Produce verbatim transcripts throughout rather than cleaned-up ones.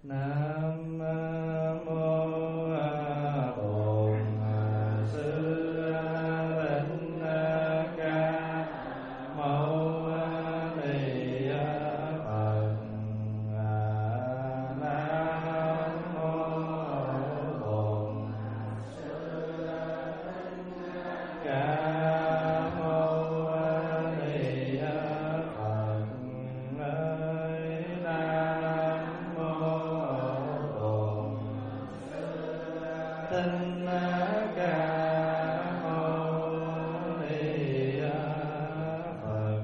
Nam mô Bổn Sư Thích Ca Mâu Ni Phật. Nam mô Bổn Sư Thích Ca Mâu Ni Phật. Nam mô Bổn Thích Ca Mâu Ni Phật.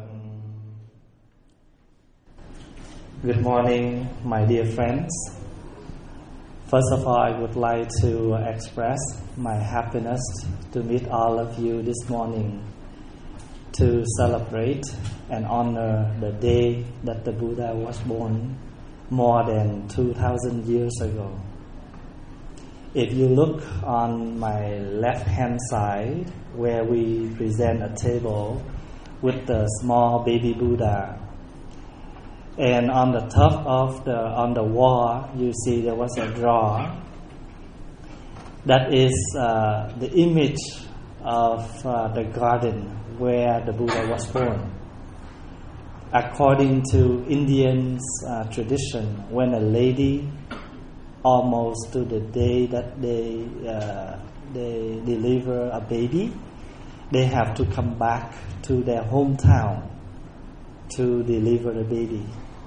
Good morning, my dear friends. First of all, I would like to express my happiness to meet all of you this morning to celebrate and honor the day that the Buddha was born more than two thousand years ago. If you look on my left hand side, where we present a table with the small baby Buddha, and on the top of the on the wall you see there was a drawer. That is uh, the image of uh, the garden where the Buddha was born. According to Indian uh, tradition, when a lady almost to the day that they uh, they deliver a baby, they have to come back to their hometown to deliver the baby.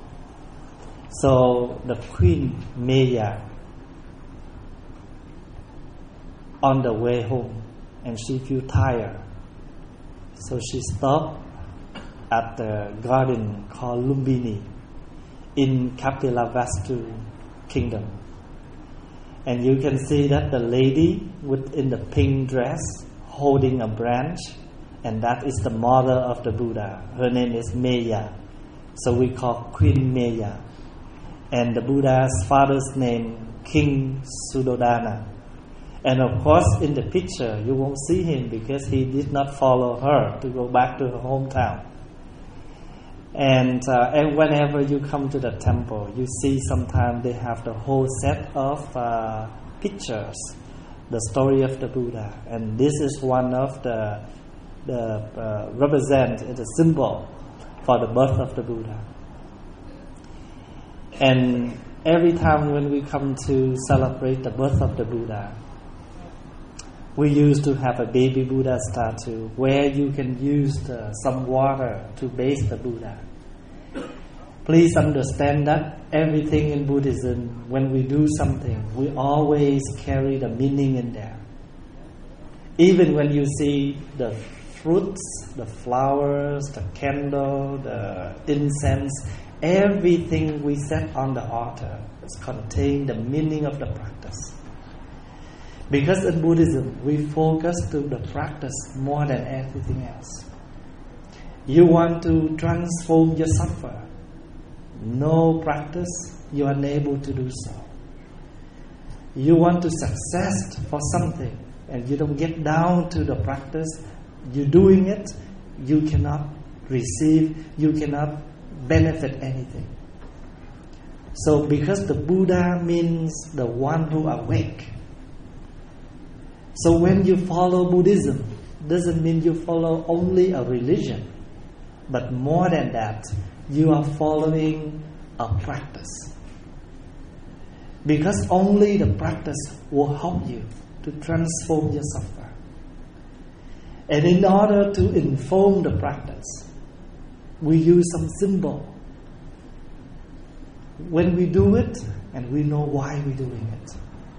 So the Queen Maya, on the way home, and she feel tired, so she stopped at the garden called Lumbini in Kapilavastu kingdom. And you can see that the lady within the pink dress holding a branch, and that is the mother of the Buddha. Her name is Maya, so we call Queen Maya. And the Buddha's father's name, King Suddhodana. And of course in the picture you won't see him because he did not follow her to go back to her hometown. And, uh, and whenever you come to the temple, you see sometimes they have the whole set of uh, pictures, the story of the Buddha. And this is one of the, the uh, represent, the symbol for the birth of the Buddha. And every time when we come to celebrate the birth of the Buddha, we used to have a baby Buddha statue where you can use the, some water to bathe the Buddha. Please understand that everything in Buddhism, when we do something, we always carry the meaning in there. Even when you see the fruits, the flowers, the candle, the incense, everything we set on the altar is contain the meaning of the practice. Because in Buddhism, we focus to the practice more than everything else. You want to transform your suffer. No practice, you are unable to do so. You want to success for something, and you don't get down to the practice. You're doing it, you cannot receive, you cannot benefit anything. So because the Buddha means the one who awake. So when you follow Buddhism, doesn't mean you follow only a religion, but more than that, you are following a practice. Because only the practice will help you to transform your suffer. And in order to inform the practice, we use some symbol. When we do it, and we know why we're doing it.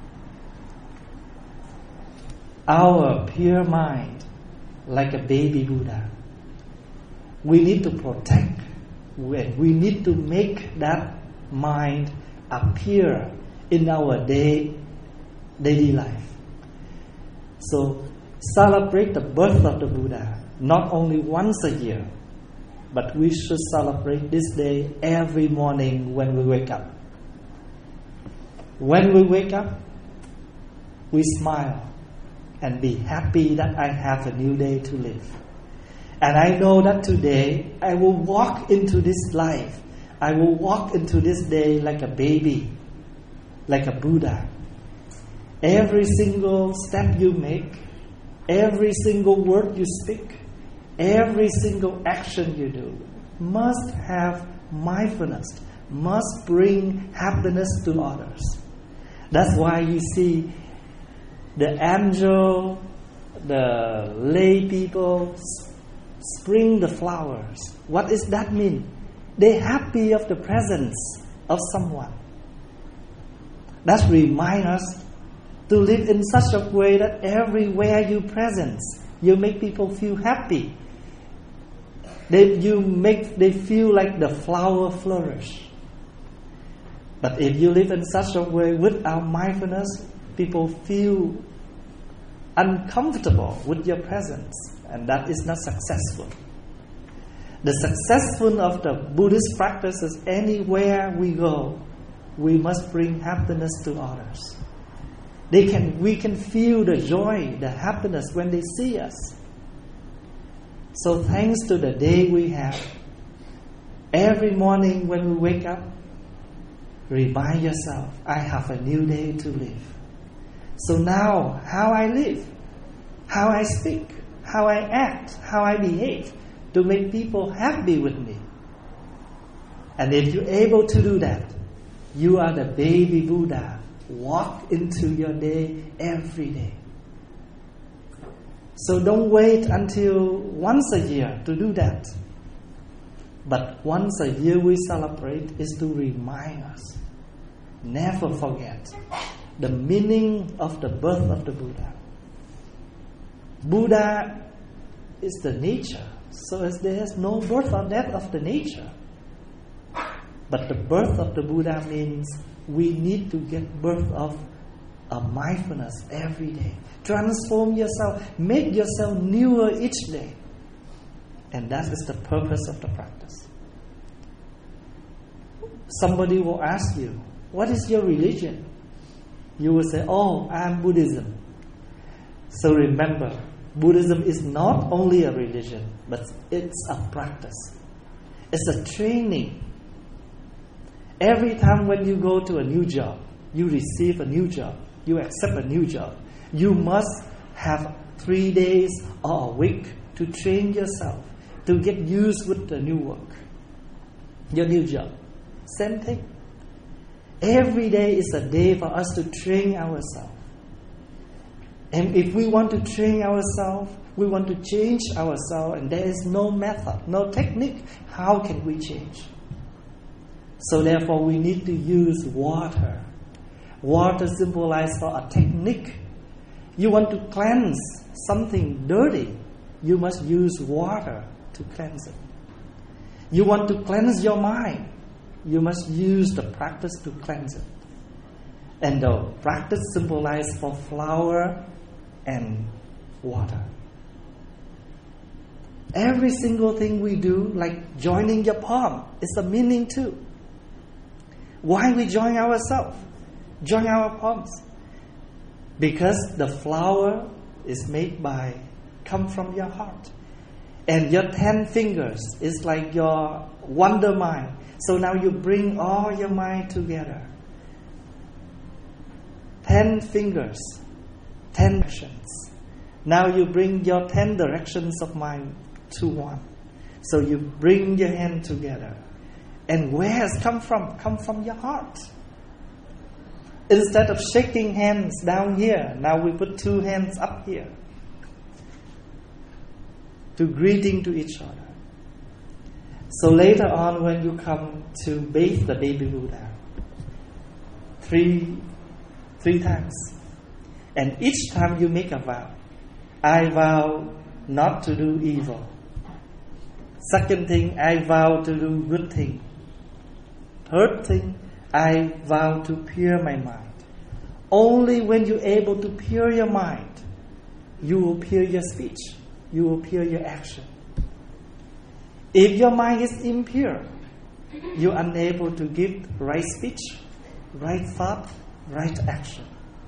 Our pure mind, like a baby Buddha, we need to protect, and we need to make that mind appear in our day, daily life. So celebrate the birth of the Buddha, not only once a year, but we should celebrate this day every morning when we wake up. When we wake up, we smile and be happy that I have a new day to live. And I know that today I will walk into this life, I will walk into this day like a baby, like a Buddha. Every single step you make, every single word you speak, every single action you do must have mindfulness, must bring happiness to others. That's why you see the angel, the lay people spring the flowers. What does that mean? They're happy of the presence of someone. That reminds us to live in such a way that everywhere you presence, you make people feel happy. They, you make they feel like the flower flourish. But if you live in such a way without mindfulness, people feel uncomfortable with your presence, and that is not successful. The successful of the Buddhist practice is anywhere we go, we must bring happiness to others. They can, we can feel the joy, the happiness when they see us. So thanks to the day we have, every morning when we wake up, remind yourself, I have a new day to live. So now, how I live, how I speak, how I act, how I behave, to make people happy with me. And if you're able to do that, you are the baby Buddha. Walk into your day every day. So don't wait until once a year to do that. But once a year we celebrate is to remind us. Never forget the meaning of the birth of the Buddha. Buddha is the nature. So as there is no birth or death of the nature. But the birth of the Buddha means we need to get birth of a mindfulness every day. Transform yourself, make yourself newer each day. And that is the purpose of the practice. Somebody will ask you, what is your religion? You will say, oh, I'm Buddhism. So remember, Buddhism is not only a religion, but it's a practice. It's a training. Every time when you go to a new job, you receive a new job, you accept a new job, you must have three days or a week to train yourself, to get used with the new work, your new job. Same thing. Every day is a day for us to train ourselves. And if we want to train ourselves, we want to change ourselves, and there is no method, no technique, how can we change? So therefore we need to use water. Water symbolizes for a technique. You want to cleanse something dirty, you must use water to cleanse it. You want to cleanse your mind, you must use the practice to cleanse it. And the practice symbolizes for flower and water. Every single thing we do, like joining your palm, is a meaning too. Why we join ourselves? Join our palms. Because the flower is made by, come from your heart. And your ten fingers is like your wonder mind. So now you bring all your mind together. Ten fingers, ten directions. Now you bring your ten directions of mind to one. So you bring your hand together. And where has come from? Come from your heart. Instead of shaking hands down here, now we put two hands up here. To greeting to each other. So later on when you come to bathe the baby Buddha, three, three times. And each time you make a vow. I vow not to do evil. Second thing, I vow to do good thing. Third thing, I vow to pure my mind. Only when you're able to pure your mind, you will pure your speech, you will pure your action. If your mind is impure, you're unable to give right speech, right thought, right action.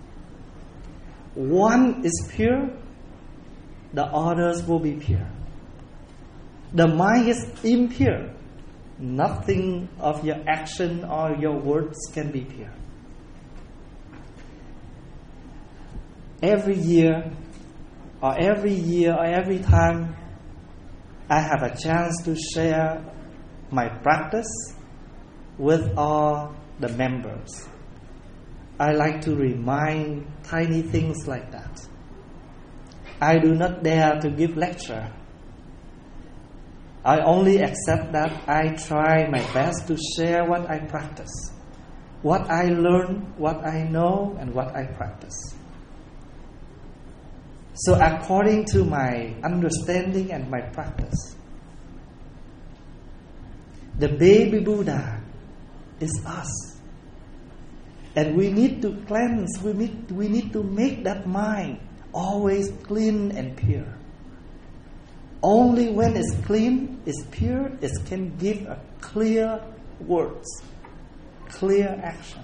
One is pure, the others will be pure. The mind is impure, nothing of your action or your words can be pure. every year, or every year, or every time I have a chance to share my practice with all the members, I like to remind tiny things like that. I do not dare to give lecture. I only accept that I try my best to share what I practice, what I learn, what I know, and what I practice. So according to my understanding and my practice, the baby Buddha is us. And we need to cleanse, we need, we need to make that mind always clean and pure. Only when it's clean, it's pure, it can give a clear words, clear action.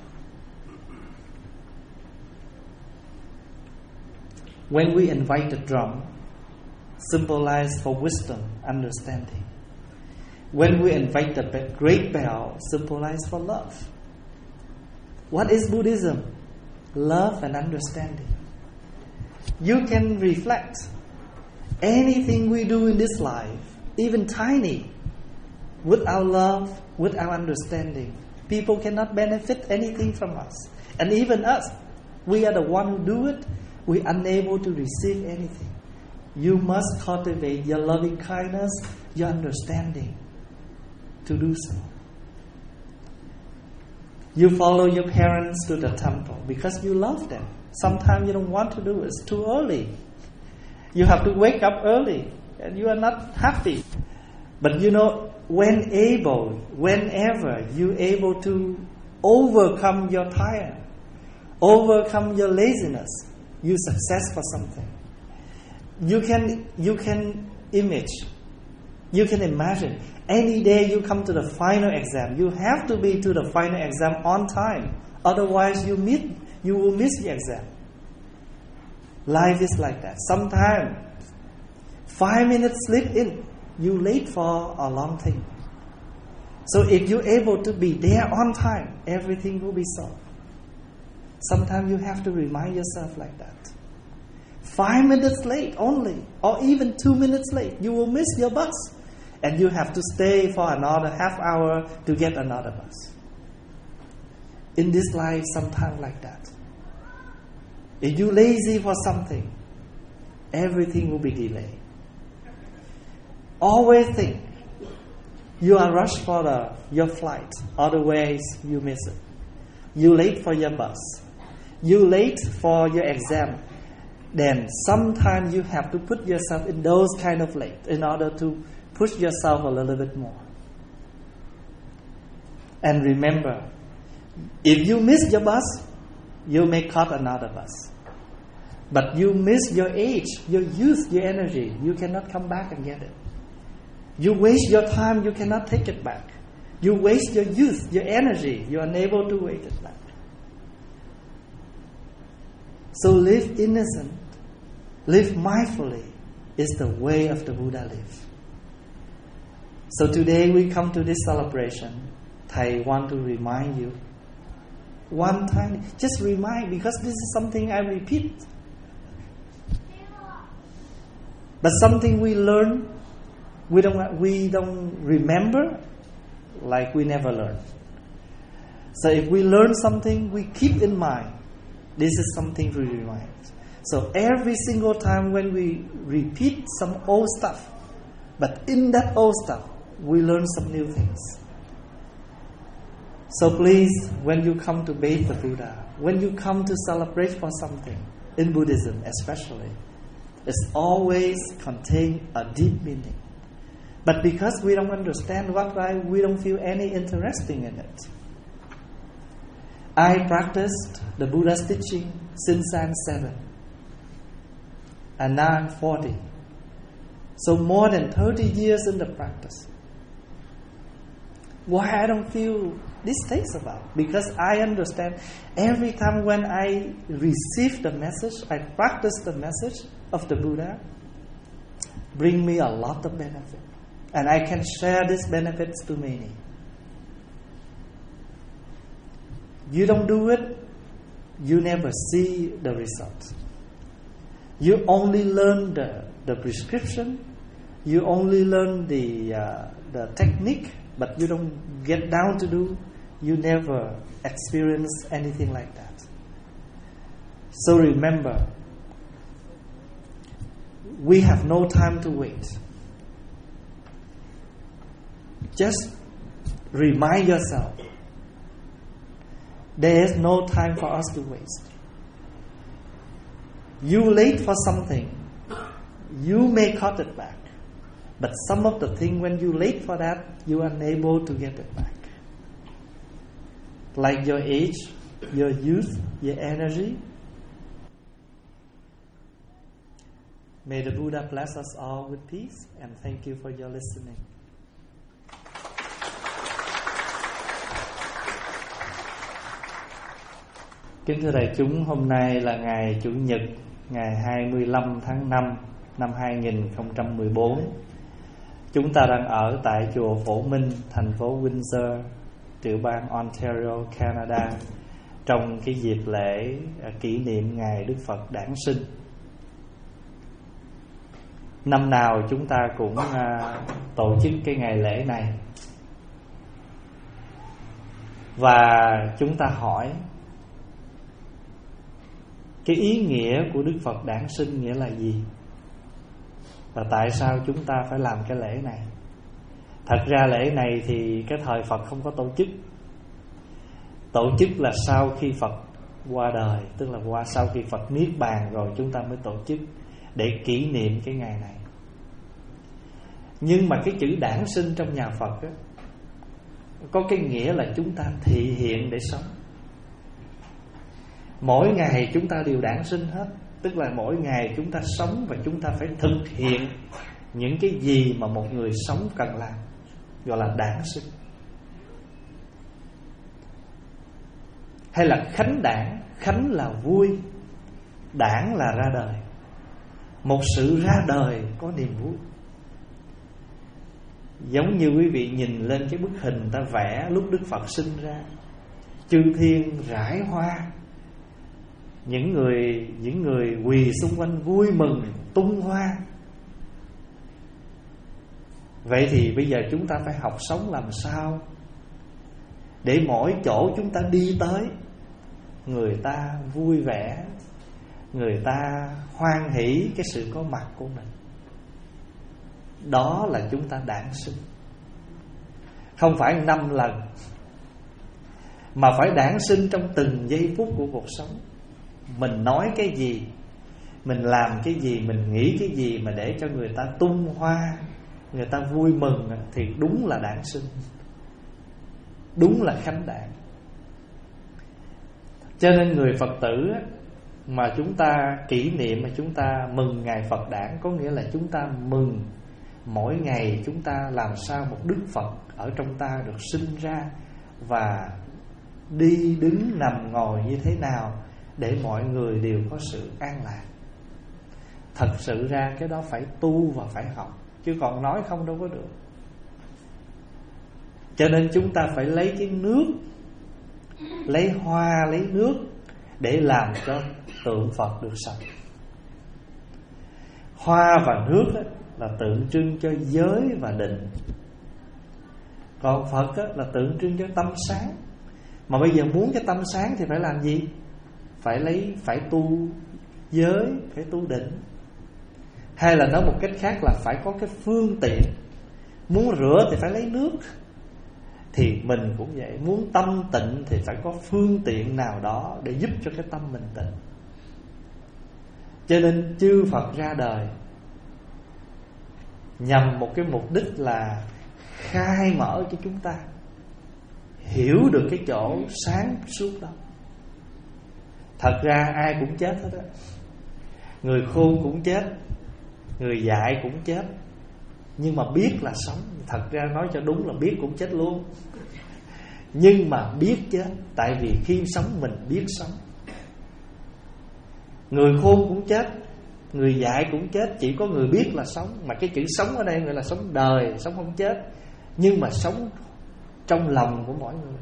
When we invite the drum, symbolize for wisdom, understanding. When we invite the great bell, symbolize for love. What is Buddhism? Love and understanding. You can reflect. Anything we do in this life, even tiny, without love, without understanding, people cannot benefit anything from us. And even us, we are the one who do it, we are unable to receive anything. You must cultivate your loving kindness, your understanding to do so. You follow your parents to the temple because you love them. Sometimes you don't want to do it. It's too early. You have to wake up early and you are not happy. But you know, when able, whenever you're able to overcome your tire, overcome your laziness, you success for something. You can, you can image, you can imagine. Any day you come to the final exam, you have to be to the final exam on time. Otherwise you miss, you will miss the exam. Life is like that. Sometimes five minutes slip in, you late for a long thing. So if you're able to be there on time, everything will be solved. Sometimes you have to remind yourself like that. Five minutes late only, or even two minutes late, you will miss your bus. And you have to stay for another half hour to get another bus. In this life, sometimes like that. If you're lazy for something, everything will be delayed. Always think, you are rushed for the, your flight, otherwise you miss it. You late for your bus. You late for your exam. Then sometimes you have to put yourself in those kind of late in order to push yourself a little bit more. And remember, if you miss your bus, you may cut another bus. But you miss your age, your youth, your energy, you cannot come back and get it. You waste your time, you cannot take it back. You waste your youth, your energy, you are unable to take it back. So live innocent, live mindfully is the way of the Buddha live. So today we come to this celebration. I want to remind you one time, just remind, because this is something I repeat. But something we learn, we don't we don't remember, like we never learn. So if we learn something, we keep in mind. This is something we remind. So every single time when we repeat some old stuff, but in that old stuff, we learn some new things. So please, when you come to bathe the Buddha, when you come to celebrate for something, in Buddhism especially, it's always contain a deep meaning. But because we don't understand what why we don't feel any interesting in it. I practiced the Buddha's teaching since I'm seven. And now I'm forty. So more than thirty years in the practice. Why I don't feel these things about? Because I understand every time when I receive the message, I practice the message of the Buddha, bring me a lot of benefit. And I can share these benefits to many. You don't do it, you never see the result. You only learn the the prescription, you only learn the uh, the technique, but you don't get down to do. You never experience anything like that. So remember, we have no time to wait. Just remind yourself, there is no time for us to waste. You late for something, you may cut it back. But some of the thing, when you late for that, you are unable to get it back. Like your age, your youth, your energy. May the Buddha bless us all with peace, and thank you for your listening. Kính thưa đại chúng, hôm nay là ngày Chủ nhật, ngày hai mươi lăm tháng năm năm hai nghìn không trăm mười bốn. Chúng ta đang ở tại chùa Phổ Minh, thành phố Windsor, tiểu bang Ontario, Canada, trong cái dịp lễ kỷ niệm ngày Đức Phật đản sinh. Năm nào chúng ta cũng uh, tổ chức cái ngày lễ này. Và chúng ta hỏi, cái ý nghĩa của Đức Phật đản sinh nghĩa là gì? Và tại sao chúng ta phải làm cái lễ này? Thật ra lễ này thì cái thời Phật không có tổ chức. Tổ chức là sau khi Phật qua đời, tức là qua sau khi Phật niết bàn rồi chúng ta mới tổ chức, để kỷ niệm cái ngày này. Nhưng mà cái chữ đản sinh trong nhà Phật á, có cái nghĩa là chúng ta thị hiện để sống. Mỗi ngày chúng ta đều đản sinh hết. Tức là mỗi ngày chúng ta sống và chúng ta phải thực hiện những cái gì mà một người sống cần làm, gọi là đản sinh. Hay là khánh đản. Khánh là vui, đản là ra đời. Một sự ra đời có niềm vui. Giống như quý vị nhìn lên cái bức hình ta vẽ lúc Đức Phật sinh ra, chư thiên rải hoa, Những người những người quỳ xung quanh vui mừng tung hoa. Vậy thì bây giờ chúng ta phải học sống làm sao để mỗi chỗ chúng ta đi tới, người ta vui vẻ, người ta hoan hỷ cái sự có mặt của mình. Đó là chúng ta đản sinh. Không phải năm lần, mà phải đản sinh trong từng giây phút của cuộc sống. Mình nói cái gì, mình làm cái gì, mình nghĩ cái gì mà để cho người ta tung hoa, người ta vui mừng, thì đúng là đản sinh, đúng là khánh đản. Cho nên người Phật tử mà chúng ta kỷ niệm, mà chúng ta mừng ngày Phật đản, có nghĩa là chúng ta mừng mỗi ngày chúng ta làm sao một Đức Phật ở trong ta được sinh ra, và đi đứng nằm ngồi như thế nào để mọi người đều có sự an lạc. Thật sự ra cái đó phải tu và phải học, chứ còn nói không đâu có được. Cho nên chúng ta phải lấy cái nước, lấy hoa, lấy nước để làm cho tượng Phật được sạch. Hoa và nước là tượng trưng cho giới và định, còn Phật là tượng trưng cho tâm sáng. Mà bây giờ muốn cái tâm sáng thì phải làm gì? Phải lấy, phải tu giới, phải tu định. Hay là nói một cách khác là phải có cái phương tiện. Muốn rửa thì phải lấy nước. Thì mình cũng vậy, muốn tâm tịnh thì phải có phương tiện nào đó để giúp cho cái tâm mình tịnh. Cho nên chư Phật ra đời nhằm một cái mục đích là khai mở cho chúng ta hiểu được cái chỗ sáng suốt đó. Thật ra ai cũng chết hết á. Người khôn cũng chết, người dại cũng chết. Nhưng mà biết là sống. Thật ra nói cho đúng là biết cũng chết luôn. Nhưng mà biết chết. Tại vì khi sống mình biết sống. Người khôn cũng chết, người dại cũng chết. Chỉ có người biết là sống. Mà cái chữ sống ở đây gọi là sống đời, sống không chết. Nhưng mà sống trong lòng của mỗi người.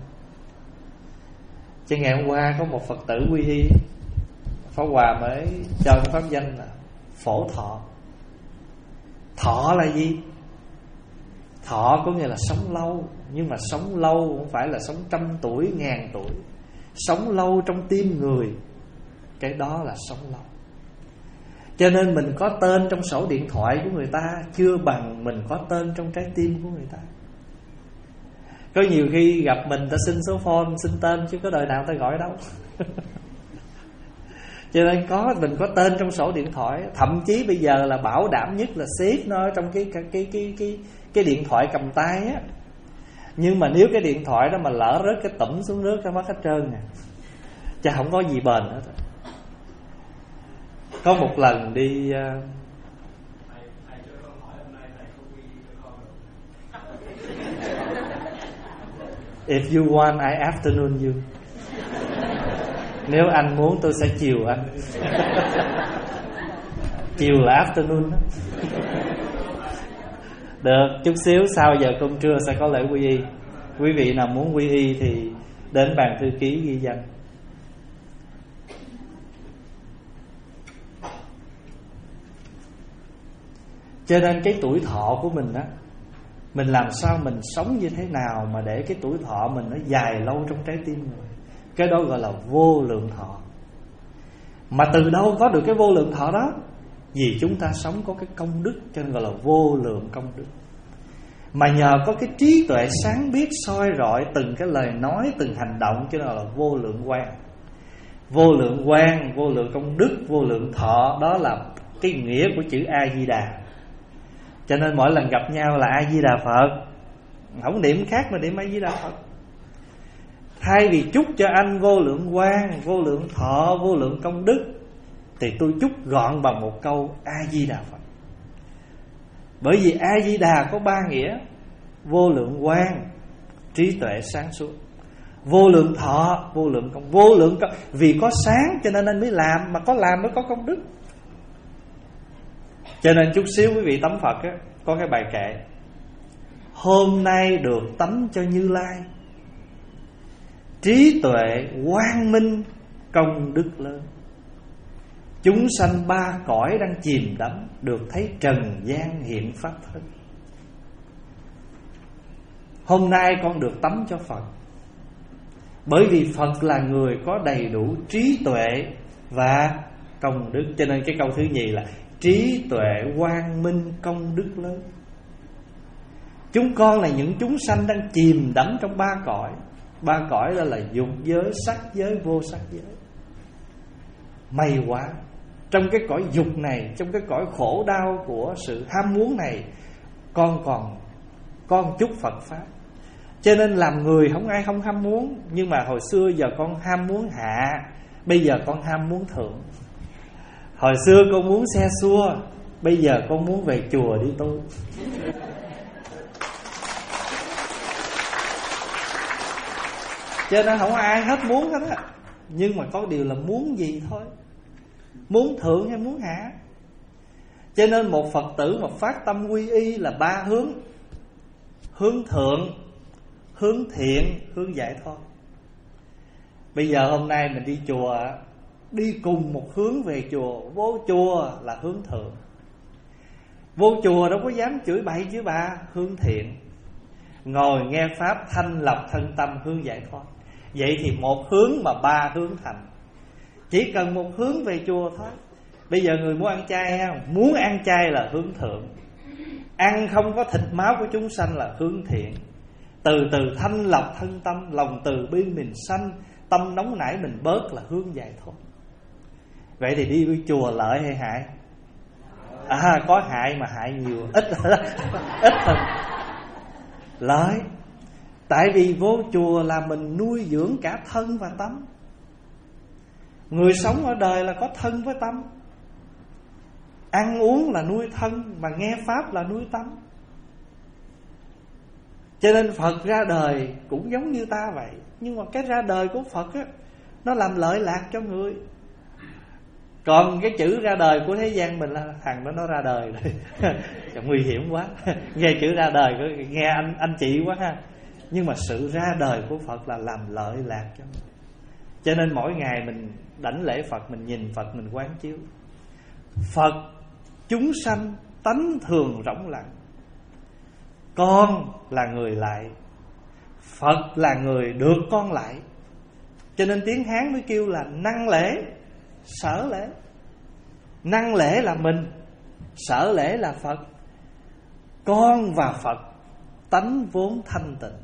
Chứ ngày hôm qua có một Phật tử quy y, Pháp Hòa mới cho cái pháp danh là phổ thọ. Thọ là gì? Thọ có nghĩa là sống lâu. Nhưng mà sống lâu không phải là sống trăm tuổi, ngàn tuổi. Sống lâu trong tim người, cái đó là sống lâu. Cho nên mình có tên trong sổ điện thoại của người ta chưa bằng mình có tên trong trái tim của người ta. Có nhiều khi gặp mình ta xin số phone, xin tên, chứ có đời nào ta gọi đâu. Cho nên có mình có tên trong sổ điện thoại. Thậm chí bây giờ là bảo đảm nhất là xếp nó trong cái cái cái cái cái, cái điện thoại cầm tay á. Nhưng mà nếu cái điện thoại đó mà lỡ rớt cái tủm xuống nước, cái mất hết trơn nè, chứ không có gì bền hết. Có một lần đi uh... If you want, I afternoon you. Nếu anh muốn tôi sẽ chiều anh. Chiều là afternoon đó. Được, chút xíu sau giờ cơm trưa sẽ có lễ quy y. Quý vị nào muốn quy y thì đến bàn thư ký ghi danh. Cho nên cái tuổi thọ của mình á, mình làm sao mình sống như thế nào mà để cái tuổi thọ mình nó dài lâu trong trái tim người. Cái đó gọi là vô lượng thọ. Mà từ đâu có được cái vô lượng thọ đó? Vì chúng ta sống có cái công đức, cho nên gọi là vô lượng công đức. Mà nhờ có cái trí tuệ sáng biết soi rọi từng cái lời nói, từng hành động, cho nên gọi là vô lượng quang. Vô lượng quang, vô lượng công đức, vô lượng thọ, đó là cái nghĩa của chữ A-di-đà. Cho nên mỗi lần gặp nhau là A-di-đà Phật, không niệm khác mà niệm A-di-đà Phật. Thay vì chúc cho anh vô lượng quang, vô lượng thọ, vô lượng công đức, thì tôi chúc gọn bằng một câu A-di-đà Phật. Bởi vì A-di-đà có ba nghĩa: vô lượng quang, trí tuệ sáng suốt; vô lượng thọ, vô lượng công. Vô lượng công, vì có sáng cho nên anh mới làm, mà có làm mới có công đức. Cho nên chút xíu quý vị tắm Phật á, có cái bài kệ: hôm nay được tắm cho Như Lai, trí tuệ quang minh công đức lớn. Chúng sanh ba cõi đang chìm đắm, được thấy trần gian hiện pháp thân. Hôm nay con được tắm cho Phật, bởi vì Phật là người có đầy đủ trí tuệ và công đức. Cho nên cái câu thứ nhì là trí tuệ quang minh công đức lớn. Chúng con là những chúng sanh đang chìm đắm trong ba cõi. Ba cõi đó là dục giới, sắc giới, vô sắc giới. May quá, trong cái cõi dục này, trong cái cõi khổ đau của sự ham muốn này, con còn con chút Phật pháp. Cho nên làm người không ai không ham muốn. Nhưng mà hồi xưa giờ con ham muốn hạ, bây giờ con ham muốn thượng. Hồi xưa con muốn xe xua, bây giờ con muốn về chùa đi tu. Cho nên không ai hết muốn hết á. Nhưng mà có điều là muốn gì thôi, muốn thượng hay muốn hạ. Cho nên một Phật tử mà phát tâm quy y là ba hướng: hướng thượng, hướng thiện, hướng giải thoát. Bây giờ hôm nay mình đi chùa, đi cùng một hướng về chùa. Vô chùa là hướng thượng, vô chùa đâu có dám chửi bậy chửi bạ, hướng thiện. Ngồi nghe pháp thanh lọc thân tâm, hướng giải thoát. Vậy thì một hướng mà ba hướng thành. Chỉ cần một hướng về chùa thôi. Bây giờ người muốn ăn chay hay không? Muốn ăn chay là hướng thượng. Ăn không có thịt máu của chúng sanh là hướng thiện. Từ từ thanh lọc thân tâm, lòng từ bi mình sanh, tâm nóng nảy mình bớt là hướng giải thoát. Vậy thì đi với chùa lợi hay hại? À, có hại mà hại nhiều, ít ít hơn lợi. Tại vì vô chùa là mình nuôi dưỡng cả thân và tâm. Người sống ở đời là có thân với tâm. Ăn uống là nuôi thân, mà nghe pháp là nuôi tâm. Cho nên Phật ra đời cũng giống như ta vậy. Nhưng mà cái ra đời của Phật á, nó làm lợi lạc cho người. Còn cái chữ ra đời của thế gian mình là thằng đó nó ra đời rồi. Nguy hiểm quá. Nghe chữ ra đời nghe anh anh chị quá ha. Nhưng mà sự ra đời của Phật là làm lợi lạc cho mình. Cho nên mỗi ngày mình đảnh lễ Phật, mình nhìn Phật, mình quán chiếu Phật chúng sanh tánh thường rỗng lặng. Con là người lại, Phật là người được con lại. Cho nên tiếng Hán mới kêu là năng lễ, sở lễ. Năng lễ là mình, sở lễ là Phật. Con và Phật tánh vốn thanh tịnh.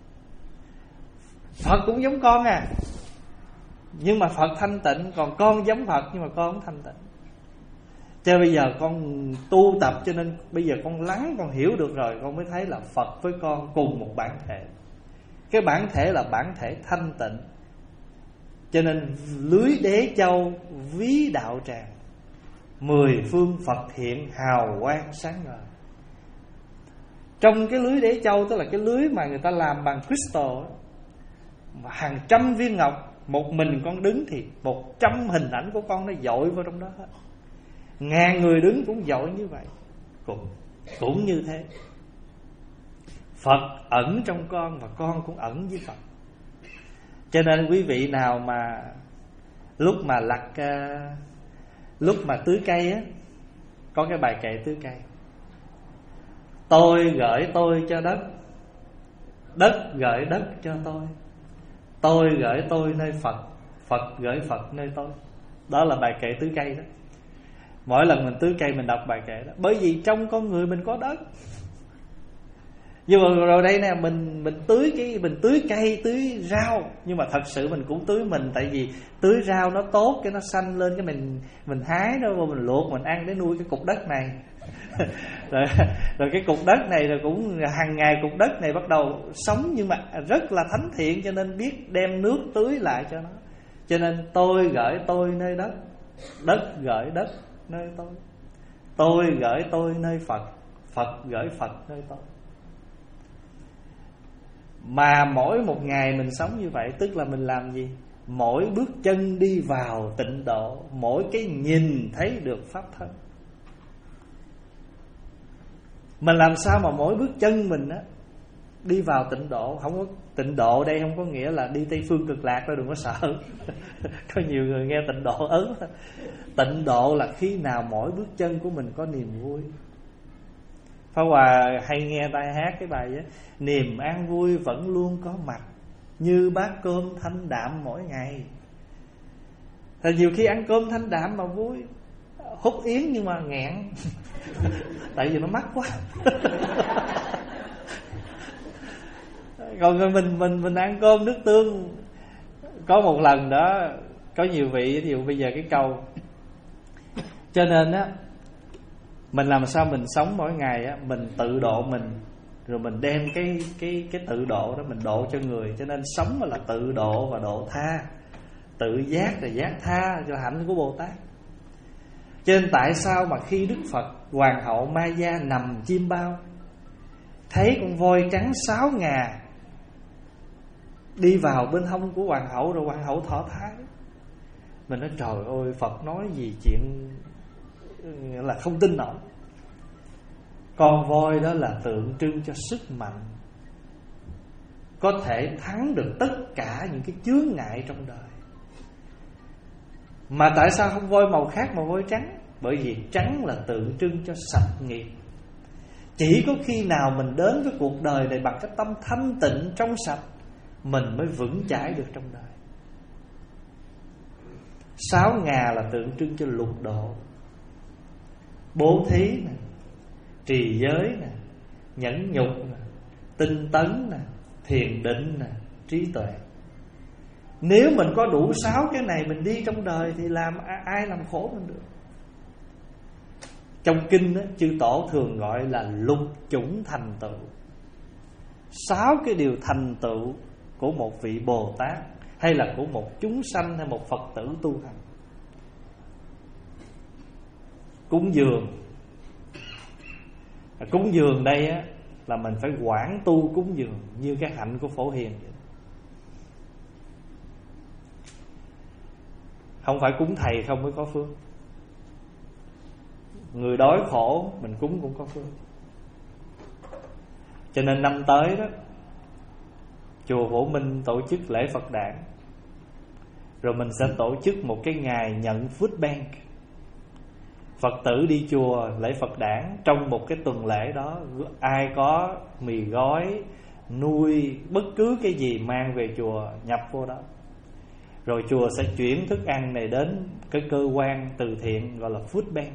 Phật cũng giống con à, nhưng mà Phật thanh tịnh. Còn con giống Phật nhưng mà con không thanh tịnh. Cho bây giờ con tu tập, cho nên bây giờ con lắng, con hiểu được rồi, con mới thấy là Phật với con cùng một bản thể. Cái bản thể là bản thể thanh tịnh. Cho nên lưới đế châu ví đạo tràng, mười phương Phật hiện hào quang sáng ngời. Trong cái lưới đế châu, tức là cái lưới mà người ta làm bằng crystal, hàng trăm viên ngọc, một mình con đứng thì một trăm hình ảnh của con nó dội vào trong đó hết. Ngàn người đứng cũng dội như vậy. Cũng, cũng như thế, Phật ẩn trong con và con cũng ẩn với Phật. Cho nên quý vị nào mà lúc mà lặt uh, lúc mà tưới cây á, có cái bài kệ tưới cây: tôi gửi tôi cho đất, đất gửi đất cho tôi, tôi gửi tôi nơi Phật, Phật gửi Phật nơi tôi. Đó là bài kệ tưới cây đó. Mỗi lần mình tưới cây mình đọc bài kệ đó. Bởi vì trong con người mình có đất. Nhưng mà rồi đây nè, mình mình tưới cái mình tưới cây, tưới rau, nhưng mà thật sự mình cũng tưới mình. Tại vì tưới rau nó tốt, cái nó xanh lên, cái mình mình hái nó vô, mình luộc mình ăn để nuôi cái cục đất này. rồi, rồi cái cục đất này rồi cũng hàng ngày cục đất này bắt đầu sống, nhưng mà rất là thánh thiện, cho nên biết đem nước tưới lại cho nó. Cho nên tôi gửi tôi nơi đất, đất gửi đất nơi tôi, tôi gửi tôi nơi Phật, Phật gửi Phật nơi tôi. Mà mỗi một ngày mình sống như vậy, tức là mình làm gì? Mỗi bước chân đi vào tịnh độ, mỗi cái nhìn thấy được pháp thân. Mình làm sao mà mỗi bước chân mình á đi vào tịnh độ. Không có tịnh độ đây không có nghĩa là đi Tây phương cực lạc đâu, đừng có sợ. Có nhiều người nghe tịnh độ ớn. Tịnh độ là khi nào mỗi bước chân của mình có niềm vui. Pháp Hòa hay nghe tai hát cái bài á: niềm an vui vẫn luôn có mặt, như bát cơm thanh đạm mỗi ngày. Thì nhiều khi ăn cơm thanh đạm mà vui, hút yến nhưng mà nghẹn. Tại vì nó mắc quá. Còn mình mình mình ăn cơm nước tương. Có một lần đó, có nhiều vị thì bây giờ cái câu. Cho nên á, mình làm sao mình sống mỗi ngày á, mình tự độ mình, rồi mình đem cái cái cái tự độ đó mình độ cho người. Cho nên sống là tự độ và độ tha. Tự giác là giác tha, cho hạnh của Bồ Tát. Cho nên tại sao mà khi Đức Phật Hoàng hậu Maya nằm chiêm bao, thấy con voi trắng sáu ngà đi vào bên hông của Hoàng hậu, rồi Hoàng hậu thọ thái, mình nói trời ơi, Phật nói gì chuyện là không tin nổi. Con voi đó là tượng trưng cho sức mạnh, có thể thắng được tất cả những cái chướng ngại trong đời. Mà tại sao không voi màu khác mà voi trắng? Bởi vì trắng là tượng trưng cho sạch nghiệp. Chỉ có khi nào mình đến với cuộc đời này bằng cái tâm thanh tịnh trong sạch, mình mới vững chãi được trong đời. Sáu ngà là tượng trưng cho lục độ, bố thí nè, trì giới nè, nhẫn nhục nè, tinh tấn nè, thiền định nè, trí tuệ. Nếu mình có đủ sáu cái này mình đi trong đời thì làm ai làm khổ mình được. Trong kinh đó, chư tổ thường gọi là lục chủng thành tựu. Sáu cái điều thành tựu của một vị Bồ Tát, hay là của một chúng sanh, hay một Phật tử tu hành. Cúng dường. Cúng dường đây á, là mình phải quản tu cúng dường như cái hạnh của Phổ Hiền vậy. Không phải cúng thầy không mới có phước. Người đói khổ mình cúng cũng có phước. Cho nên năm tới đó, chùa Phổ Minh tổ chức lễ Phật đản, rồi mình sẽ tổ chức một cái ngày nhận food bank. Phật tử đi chùa lễ Phật đản, trong một cái tuần lễ đó, ai có mì gói, nuôi, bất cứ cái gì mang về chùa nhập vô đó. Rồi chùa sẽ chuyển thức ăn này đến cái cơ quan từ thiện gọi là food bank.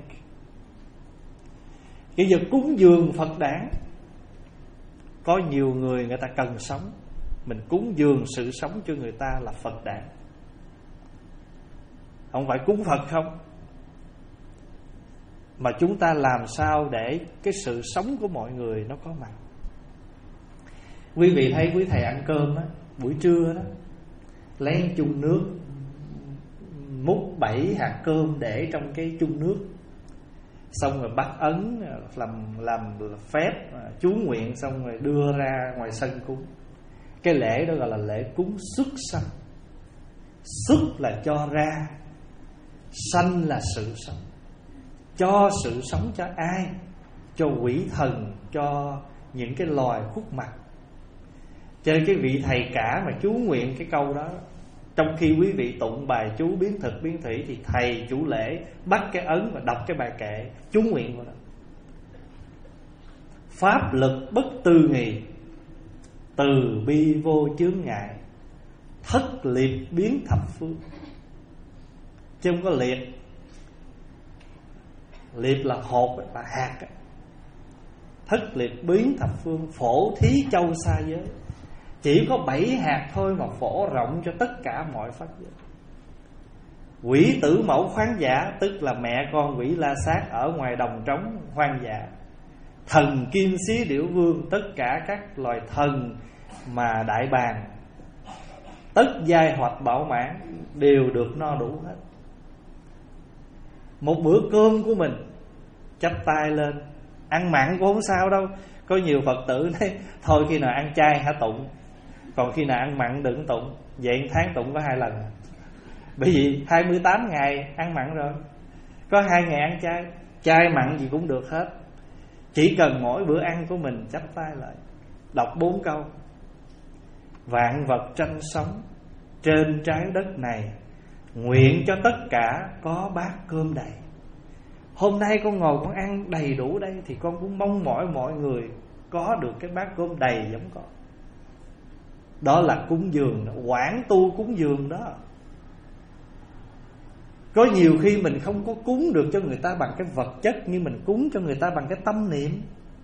Cái giờ cúng dường Phật đản, có nhiều người người ta cần sống, mình cúng dường sự sống cho người ta là Phật đản. Không phải cúng Phật không, mà chúng ta làm sao để cái sự sống của mọi người nó có mặt. Quý vị thấy quý thầy ăn cơm á, buổi trưa đó lấy chung nước, múc bảy hạt cơm để trong cái chung nước, xong rồi bắt ấn làm làm phép chú nguyện, xong rồi đưa ra ngoài sân cúng. Cái lễ đó gọi là lễ cúng xuất sanh. Xuất là cho ra, sanh là sự sống. Cho sự sống cho ai? Cho quỷ thần, cho những cái loài khuất mặt. Cho nên cái vị thầy cả mà chú nguyện cái câu đó, trong khi quý vị tụng bài chú biến thực biến thủy, thì thầy chủ lễ bắt cái ấn và đọc cái bài kệ chú nguyện vào đó. Pháp lực bất tư nghì, từ bi vô chướng ngại, thất liệt biến thập phương. Chứ không có liệt. Liệt là hột, là hạt. Thất liệt biến thập phương, phổ thí châu xa giới. Chỉ có bảy hạt thôi mà phổ rộng cho tất cả mọi pháp giới. Quỷ tử mẫu khoáng giả, tức là mẹ con quỷ La Sát ở ngoài đồng trống hoang dã. Thần kim xí điểu vương, tất cả các loài thần mà đại bàng, tất giai hoặc bảo mãn, đều được no đủ hết. Một bữa cơm của mình, chắp tay lên, ăn mặn cũng không sao đâu. Có nhiều Phật tử nói thôi khi nào ăn chay hả tụng, còn khi nào ăn mặn đừng tụng. Vậy tháng tụng có hai lần, bởi vì hai mươi tám ngày ăn mặn rồi, có hai ngày ăn chay. Chay mặn gì cũng được hết. Chỉ cần mỗi bữa ăn của mình chắp tay lại, đọc bốn câu: vạn vật tranh sống trên trái đất này, nguyện cho tất cả có bát cơm đầy. Hôm nay con ngồi con ăn đầy đủ đây, thì con cũng mong mỏi mọi người có được cái bát cơm đầy giống con. Đó là cúng dường, quán tu cúng dường đó. Có nhiều khi mình không có cúng được cho người ta bằng cái vật chất, nhưng mình cúng cho người ta bằng cái tâm niệm.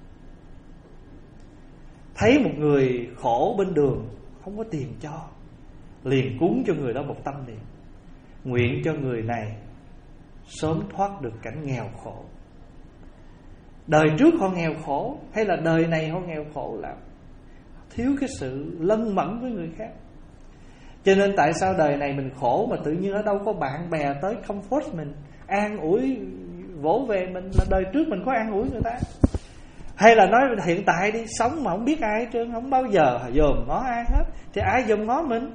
Thấy một người khổ bên đường, không có tiền cho, liền cúng cho người đó một tâm niệm: nguyện cho người này sớm thoát được cảnh nghèo khổ. Đời trước họ nghèo khổ, hay là đời này họ nghèo khổ, là thiếu cái sự lân mẫn với người khác. Cho nên tại sao đời này mình khổ mà tự nhiên ở đâu có bạn bè tới comfort mình, an ủi, vỗ về mình, là đời trước mình có an ủi người ta. Hay là nói hiện tại đi, sống mà không biết ai hết trơn, không bao giờ dòm ngó ai hết, thì ai dòm ngó mình.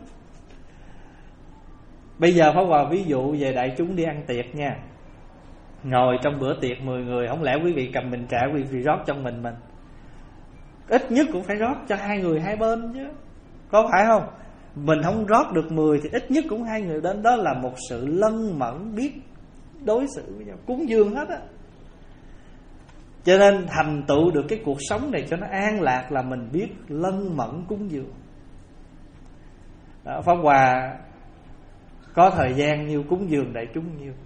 Bây giờ Pháp Hòa ví dụ về đại chúng đi ăn tiệc nha. Ngồi trong bữa tiệc mười người, không lẽ quý vị cầm bình trà quý vị rót trong mình mình? Ít nhất cũng phải rót cho hai người hai bên chứ, có phải không? Mình không rót được mười thì ít nhất cũng hai người đến. Đó là một sự lân mẫn, biết đối xử với nhau, cúng dường hết á. Cho nên thành tựu được cái cuộc sống này cho nó an lạc là mình biết lân mẫn cúng dường. Đó, Pháp Hòa có thời gian nhiêu cúng dường đại chúng nhiêu.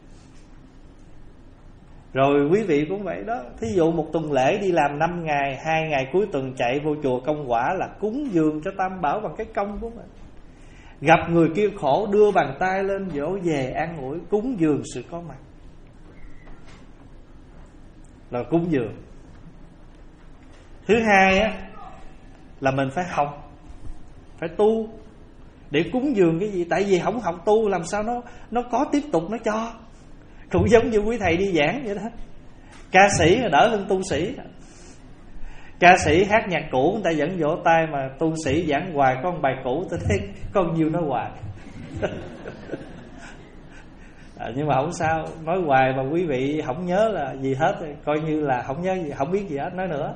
Rồi quý vị cũng vậy đó. Thí dụ một tuần lễ đi làm năm ngày, hai ngày cuối tuần chạy vô chùa công quả là cúng dường cho Tam Bảo bằng cái công của mình. Gặp người kia khổ đưa bàn tay lên dỗ về an ủi, cúng dường sự có mặt, là cúng dường. Thứ hai á, là mình phải học, phải tu để cúng dường cái gì. Tại vì không học tu làm sao nó nó có tiếp tục nó cho. Cũng giống như quý thầy đi giảng vậy đó. Ca sĩ đỡ hơn tu sĩ. Ca sĩ hát nhạc cũ người ta vẫn vỗ tay, mà tu sĩ giảng hoài có một bài cũ tôi thấy con nhiều nói hoài. À, nhưng mà không sao, nói hoài mà quý vị không nhớ là gì hết, coi như là không nhớ gì, không biết gì hết, nói nữa.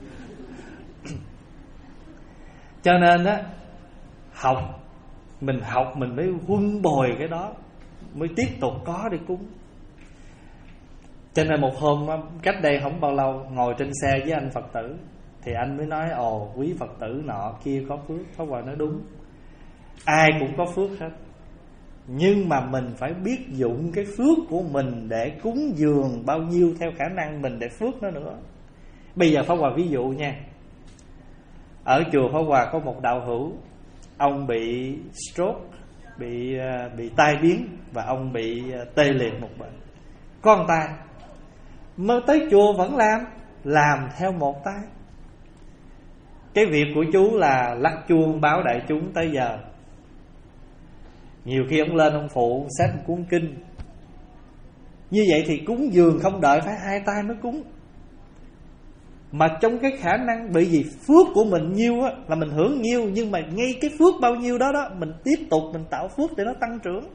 Cho nên á, học, mình học mình mới huân bồi cái đó, mới tiếp tục có để cúng. Cho nên một hôm cách đây không bao lâu, ngồi trên xe với anh Phật tử, thì anh mới nói: ồ, quý Phật tử nọ kia có phước. Pháp Hòa nói đúng, ai cũng có phước hết, nhưng mà mình phải biết dụng cái phước của mình để cúng dường bao nhiêu theo khả năng mình để phước nó nữa. Bây giờ Pháp Hòa ví dụ nha. Ở chùa Pháp Hòa có một đạo hữu, ông bị stroke, bị bị tai biến, và ông bị tê liệt một bệnh, có một tay, mới tới chùa vẫn làm làm theo một tay. Cái việc của chú là lắc chuông báo đại chúng tới giờ. Nhiều khi ông lên ông phụ xếp một cuốn kinh. Như vậy thì cúng dường không đợi phải hai tay mới cúng, mà trong cái khả năng, bởi vì phước của mình nhiêu á là mình hưởng nhiêu, nhưng mà ngay cái phước bao nhiêu đó đó mình tiếp tục mình tạo phước để nó tăng trưởng.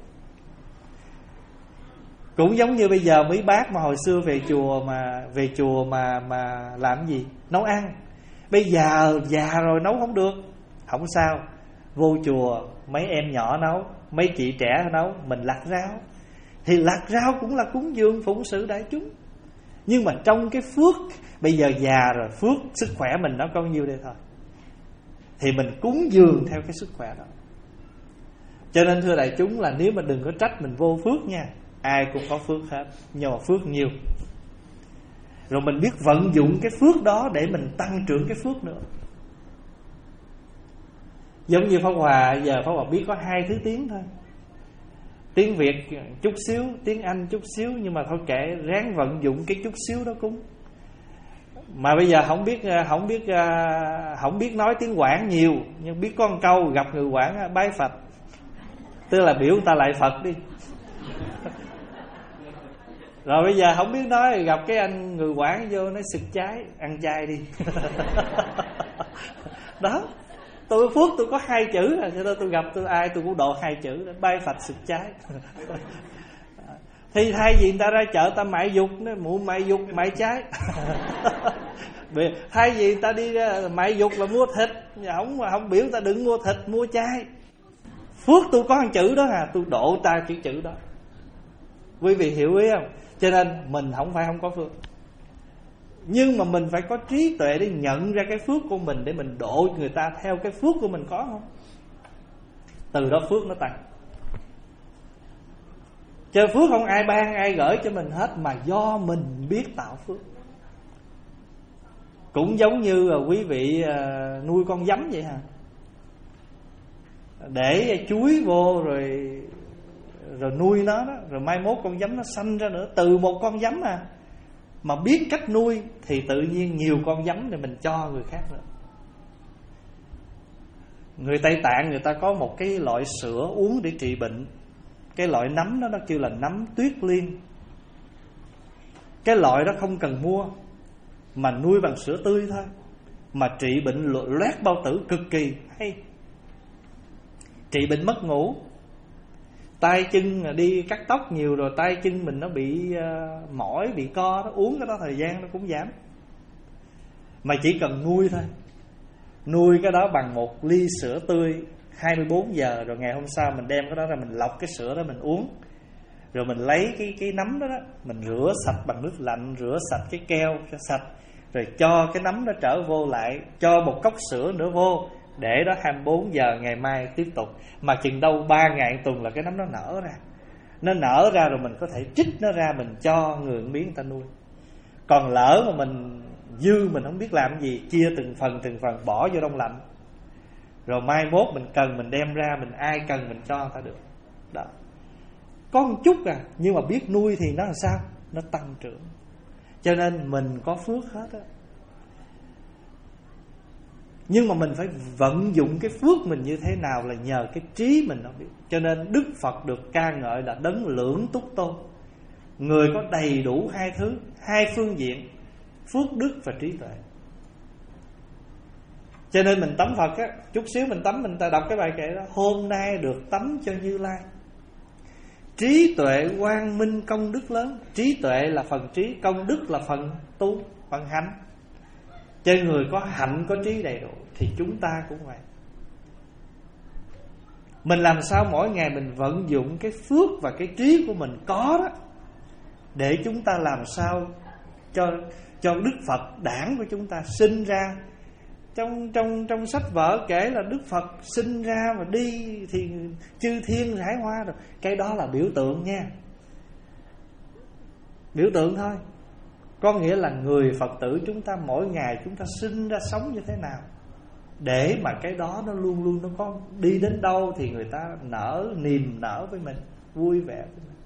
Cũng giống như bây giờ mấy bác mà hồi xưa về chùa mà về chùa mà mà làm gì? Nấu ăn. Bây giờ già rồi nấu không được, không sao, vô chùa mấy em nhỏ nấu, mấy chị trẻ nấu, mình lặt rau. Thì lặt rau cũng là cúng dường phụng sự đại chúng. Nhưng mà trong cái phước, bây giờ già rồi, phước sức khỏe mình nó có nhiêu đây thôi, thì mình cúng dường theo cái sức khỏe đó. Cho nên thưa đại chúng là nếu mà đừng có trách mình vô phước nha. Ai cũng có phước hết, nhưng mà phước nhiều. Rồi mình biết vận dụng cái phước đó để mình tăng trưởng cái phước nữa. Giống như Pháp Hòa, giờ Pháp Hòa biết có hai thứ tiếng thôi. Tiếng Việt chút xíu, tiếng Anh chút xíu, nhưng mà thôi kệ, ráng vận dụng cái chút xíu đó cúng. Mà bây giờ không biết không biết không biết nói tiếng Quảng nhiều, nhưng biết có một câu gặp người Quảng bái Phật, tức là biểu người ta lại Phật đi. Rồi bây giờ không biết nói, gặp cái anh người Quảng vô nói xịt trái, ăn chay đi. Đó, tôi phước tôi có hai chữ à, cho nên tôi gặp tôi ai tôi cũng độ hai chữ đó, bay Phật xịt trái. Thì thay vì người ta ra chợ ta mại dục, nó muộn mại dục mại trái. Thay vì người ta đi ra mại dục là mua thịt, không không biểu người ta đừng mua thịt mua chay. Phước tôi có một chữ đó à, tôi độ ta chữ chữ đó. Quý vị hiểu ý không? Cho nên mình không phải không có phước, nhưng mà mình phải có trí tuệ để nhận ra cái phước của mình, để mình độ người ta theo cái phước của mình có không. Từ đó phước nó tăng. Chứ phước không ai ban ai gửi cho mình hết, mà do mình biết tạo phước. Cũng giống như là quý vị nuôi con giấm vậy hả? Để chuối vô rồi rồi nuôi nó đó, rồi mai mốt con giấm nó sanh ra nữa, từ một con giấm à. Mà biết cách nuôi thì tự nhiên nhiều con giấm này mình cho người khác nữa. Người Tây Tạng người ta có một cái loại sữa uống để trị bệnh. Cái loại nấm đó nó kêu là nấm tuyết liên. Cái loại đó không cần mua, mà nuôi bằng sữa tươi thôi, mà trị bệnh loét bao tử cực kỳ hay. Trị bệnh mất ngủ, tay chân đi cắt tóc nhiều rồi tay chân mình nó bị uh, mỏi, bị co đó, uống cái đó thời gian nó cũng giảm. Mà chỉ cần nuôi thôi. Nuôi cái đó bằng một ly sữa tươi hai mươi bốn giờ, rồi ngày hôm sau mình đem cái đó ra mình lọc cái sữa đó mình uống. Rồi mình lấy cái cái nấm đó, đó mình rửa sạch bằng nước lạnh, rửa sạch cái keo cho sạch, rồi cho cái nấm đó trở vô lại, cho một cốc sữa nữa vô, để đó hai mươi bốn giờ ngày mai tiếp tục. Mà chừng đâu ba ngày tuần là cái nấm nó nở ra. Nó nở ra rồi mình có thể trích nó ra, mình cho người miếng người ta nuôi. Còn lỡ mà mình dư mình không biết làm gì, chia từng phần từng phần bỏ vô đông lạnh, rồi mai mốt mình cần mình đem ra, mình ai cần mình cho người ta được. Đó, có một chút à, nhưng mà biết nuôi thì nó làm sao? Nó tăng trưởng. Cho nên mình có phước hết á. Nhưng mà mình phải vận dụng cái phước mình như thế nào là nhờ cái trí mình nó biết. Cho nên Đức Phật được ca ngợi là đấng lưỡng túc tôn, người có đầy đủ hai thứ, hai phương diện, phước đức và trí tuệ. Cho nên mình tắm Phật á, chút xíu mình tắm, mình ta đọc cái bài kệ đó: hôm nay được tắm cho Như Lai, trí tuệ quang minh công đức lớn. Trí tuệ là phần trí, công đức là phần tu, phần hạnh. Cho người có hạnh có trí đầy đủ thì chúng ta cũng vậy. Mình làm sao mỗi ngày mình vận dụng cái phước và cái trí của mình có đó, để chúng ta làm sao cho cho Đức Phật đản của chúng ta sinh ra. Trong trong trong sách vở kể là Đức Phật sinh ra và đi thì chư thiên hải hoa rồi. Cái đó là biểu tượng nha, biểu tượng thôi. Có nghĩa là người Phật tử chúng ta mỗi ngày chúng ta sinh ra sống như thế nào, để mà cái đó nó luôn luôn nó có đi đến đâu thì người ta nở niềm nở với mình, vui vẻ với mình.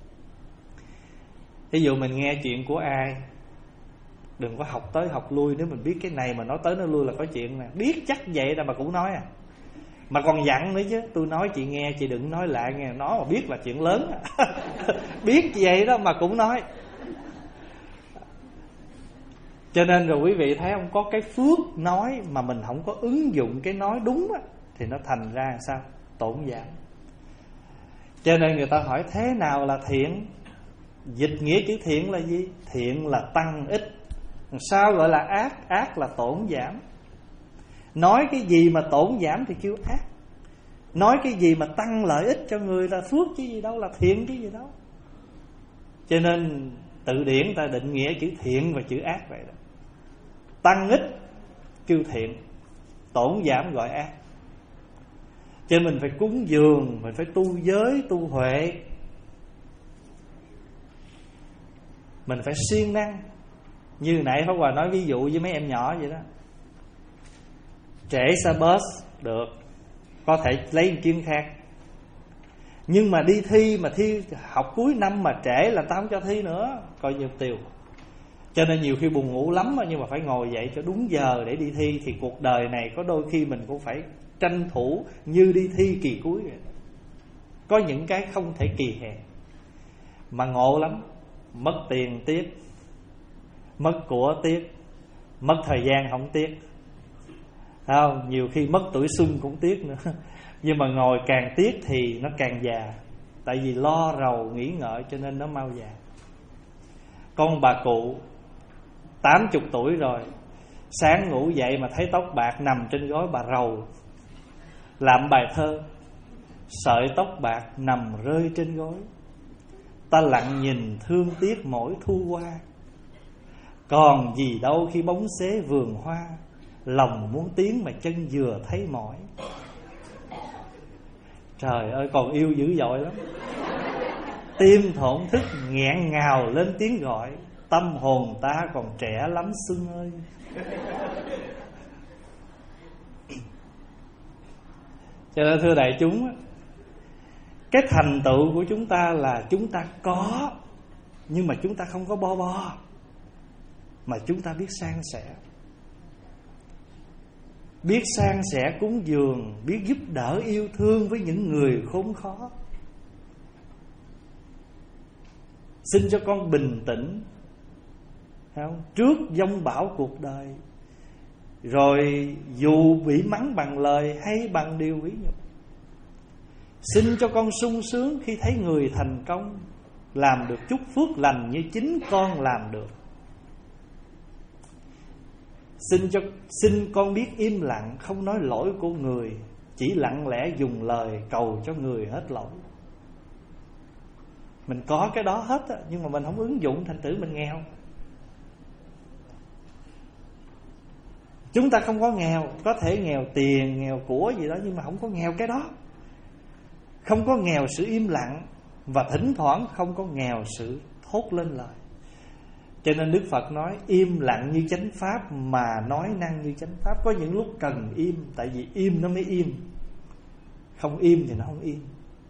Ví dụ mình nghe chuyện của ai, đừng có học tới học lui. Nếu mình biết cái này mà nói tới nói lui là có chuyện nè. Biết chắc vậy đâu mà cũng nói à. Mà còn dặn nữa chứ, tôi nói chị nghe, chị đừng nói lại nghe. Nói mà biết là chuyện lớn à. Biết vậy đó mà cũng nói. Cho nên rồi quý vị thấy không, có cái phước nói mà mình không có ứng dụng cái nói đúng á, thì nó thành ra sao? Tổn giảm. Cho nên người ta hỏi thế nào là thiện? Dịch nghĩa chữ thiện là gì? Thiện là tăng ích. Sao gọi là ác? Ác là tổn giảm. Nói cái gì mà tổn giảm thì kêu ác. Nói cái gì mà tăng lợi ích cho người là phước chứ gì đâu, là thiện chứ gì đâu. Cho nên tự điển ta định nghĩa chữ thiện và chữ ác vậy đó. Tăng ích kêu thiện, tổn giảm gọi ác. Cho nên mình phải cúng dường, mình phải tu giới, tu huệ, mình phải siêng năng. Như nãy Pháp Hòa nói ví dụ với mấy em nhỏ vậy đó. Trễ xa bus được, có thể lấy một chuyến khác. Nhưng mà đi thi mà thi học cuối năm mà trễ là tao không cho thi nữa, coi như tiêu. Cho nên nhiều khi buồn ngủ lắm nhưng mà phải ngồi dậy cho đúng giờ để đi thi. Thì cuộc đời này có đôi khi mình cũng phải tranh thủ như đi thi kỳ cuối vậy. Có những cái không thể kỳ hẹn, mà ngộ lắm. Mất tiền tiếc, mất của tiếc, mất thời gian không tiếc, không? Nhiều khi mất tuổi xuân cũng tiếc nữa. Nhưng mà ngồi càng tiếc thì nó càng già. Tại vì lo rầu nghĩ ngợi cho nên nó mau già. Con bà cụ tám mươi tuổi rồi, sáng ngủ dậy mà thấy tóc bạc nằm trên gối bà rầu, làm bài thơ: sợi tóc bạc nằm rơi trên gối, ta lặng nhìn thương tiếc mỗi thu qua. Còn gì đâu khi bóng xế vườn hoa, lòng muốn tiến mà chân vừa thấy mỏi. Trời ơi, còn yêu dữ dội lắm. Tim thổn thức nghẹn ngào lên tiếng gọi, tâm hồn ta còn trẻ lắm Xuân ơi. Cho nên thưa đại chúng, cái thành tựu của chúng ta là chúng ta có, nhưng mà chúng ta không có bo bo, mà chúng ta biết san sẻ. Biết san sẻ cúng dường, biết giúp đỡ yêu thương với những người khốn khó. Xin cho con bình tĩnh, không? Trước giông bão cuộc đời. Rồi dù bị mắng bằng lời hay bằng điều ví dụ. Xin cho con sung sướng khi thấy người thành công, làm được chút phước lành như chính con làm được. Xin cho xin con biết im lặng, không nói lỗi của người, chỉ lặng lẽ dùng lời cầu cho người hết lỗi. Mình có cái đó hết á, nhưng mà mình không ứng dụng, thành thử mình nghèo. Chúng ta không có nghèo, có thể nghèo tiền, nghèo của gì đó, nhưng mà không có nghèo cái đó. Không có nghèo sự im lặng, và thỉnh thoảng không có nghèo sự thốt lên lời. Cho nên Đức Phật nói im lặng như chánh pháp, mà nói năng như chánh pháp. Có những lúc cần im, tại vì im nó mới im, không im thì nó không im.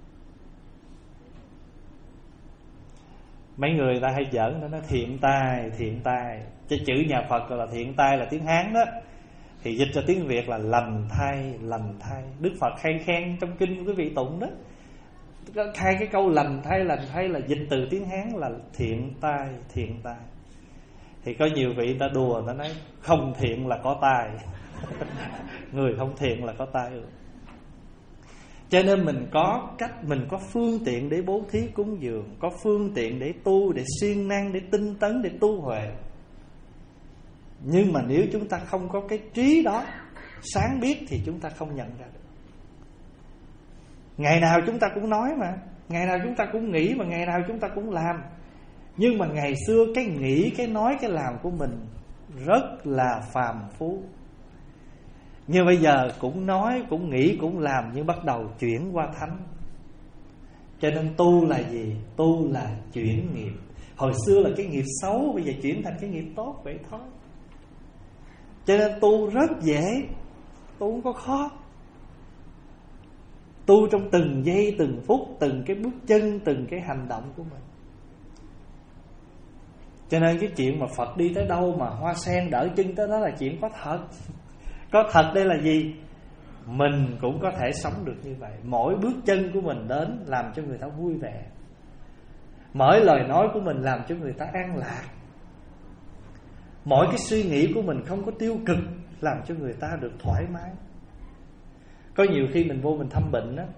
Mấy người ta hay giỡn, nó nói thiện tai, thiện tai. Cái chữ nhà Phật gọi là thiện tai là tiếng Hán đó, thì dịch ra tiếng Việt là lành thai, lành thai. Đức Phật hay khen trong kinh quý vị tụng đó, hai cái câu lành thai, lành thai là dịch từ tiếng Hán là thiện tai, thiện tai. Thì có nhiều vị người ta đùa, người ta nói không thiện là có tai. Người không thiện là có tai. Cho nên mình có cách, mình có phương tiện để bố thí cúng dường, có phương tiện để tu, để siêng năng, để tinh tấn, để tu huệ. Nhưng mà nếu chúng ta không có cái trí đó, sáng biết, thì chúng ta không nhận ra được. Ngày nào chúng ta cũng nói mà, ngày nào chúng ta cũng nghĩ, mà ngày nào chúng ta cũng làm. Nhưng mà ngày xưa cái nghĩ, cái nói, cái làm của mình rất là phàm phu. Nhưng bây giờ cũng nói, cũng nghĩ, cũng làm, nhưng bắt đầu chuyển qua thánh. Cho nên tu là gì? Tu là chuyển nghiệp. Hồi xưa là cái nghiệp xấu, bây giờ chuyển thành cái nghiệp tốt vậy thôi. Cho nên tu rất dễ, tu không có khó. Tu trong từng giây, từng phút, từng cái bước chân, từng cái hành động của mình. Cho nên cái chuyện mà Phật đi tới đâu mà hoa sen đỡ chân tới đó là chuyện có thật. Có thật đây là gì? Mình cũng có thể sống được như vậy. Mỗi bước chân của mình đến làm cho người ta vui vẻ, mỗi lời nói của mình làm cho người ta an lạc, mỗi cái suy nghĩ của mình không có tiêu cực làm cho người ta được thoải mái. Có nhiều khi mình vô mình thăm bệnh á,